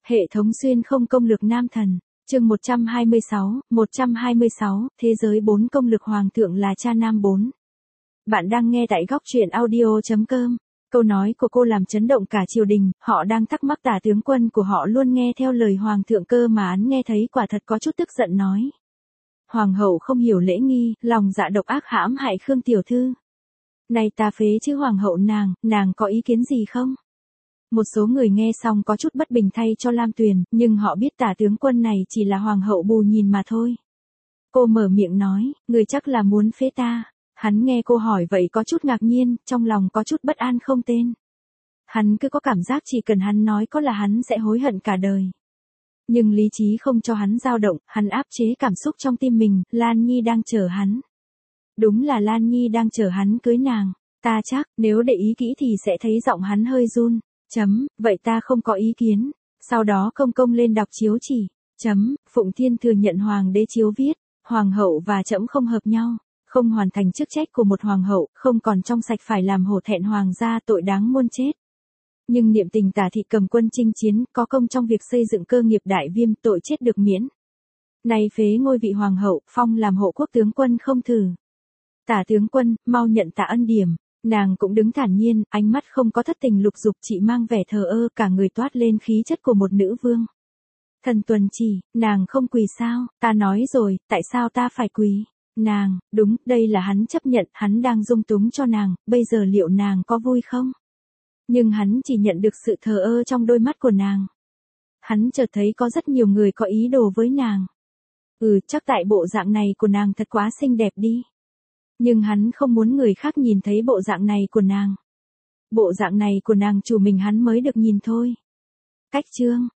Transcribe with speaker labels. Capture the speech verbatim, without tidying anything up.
Speaker 1: Hệ thống xuyên không công lược nam thần, chương một trăm hai mươi sáu, một trăm hai mươi sáu, thế giới bốn công lược hoàng thượng là cha nam bốn. Bạn đang nghe tại góc truyện audio chấm com. Câu nói của cô làm chấn động cả triều đình, họ đang thắc mắc tả tướng quân của họ luôn nghe theo lời hoàng thượng cơ mà án nghe thấy quả thật có chút tức giận nói. Hoàng hậu không hiểu lễ nghi, lòng dạ độc ác hãm hại Khương tiểu thư. Này ta phế chứ hoàng hậu nàng, nàng có ý kiến gì không? Một số người nghe xong có chút bất bình thay cho Lam Tuyền, nhưng họ biết tả tướng quân này chỉ là hoàng hậu bù nhìn mà thôi. Cô mở miệng nói, người chắc là muốn phế ta. Hắn nghe cô hỏi vậy có chút ngạc nhiên, trong lòng có chút bất an không tên. Hắn cứ có cảm giác chỉ cần hắn nói có là hắn sẽ hối hận cả đời. Nhưng lý trí không cho hắn dao động, hắn áp chế cảm xúc trong tim mình, Lan Nhi đang chờ hắn. Đúng là Lan Nhi đang chờ hắn cưới nàng. Ta chắc, nếu để ý kỹ thì sẽ thấy giọng hắn hơi run. Chấm, vậy ta không có ý kiến. Sau đó công công lên đọc chiếu chỉ. Chấm, Phụng Thiên thừa nhận hoàng đế chiếu viết, hoàng hậu và trẫm không hợp nhau, không hoàn thành chức trách của một hoàng hậu, không còn trong sạch phải làm hổ thẹn hoàng gia, tội đáng muôn chết. Nhưng niệm tình tả thị cầm quân chinh chiến, có công trong việc xây dựng cơ nghiệp đại viêm, tội chết được miễn. Nay phế ngôi vị hoàng hậu, phong làm hộ quốc tướng quân không thử. Tả tướng quân, mau nhận tạ ân điểm. Nàng cũng đứng thản nhiên, ánh mắt không có thất tình lục dục, chỉ mang vẻ thờ ơ, cả người toát lên khí chất của một nữ vương. Thần tuần chỉ, nàng không quỳ sao? Ta nói rồi, tại sao ta phải quỳ? Nàng, đúng, đây là hắn chấp nhận, hắn đang dung túng cho nàng, bây giờ liệu nàng có vui không? Nhưng hắn chỉ nhận được sự thờ ơ trong đôi mắt của nàng. Hắn chợt thấy có rất nhiều người có ý đồ với nàng. Ừ, chắc tại bộ dạng này của nàng thật quá xinh đẹp đi. Nhưng hắn không muốn người khác nhìn thấy bộ dạng này của nàng. Bộ dạng này của nàng chủ mình hắn mới được nhìn thôi. Cách chương,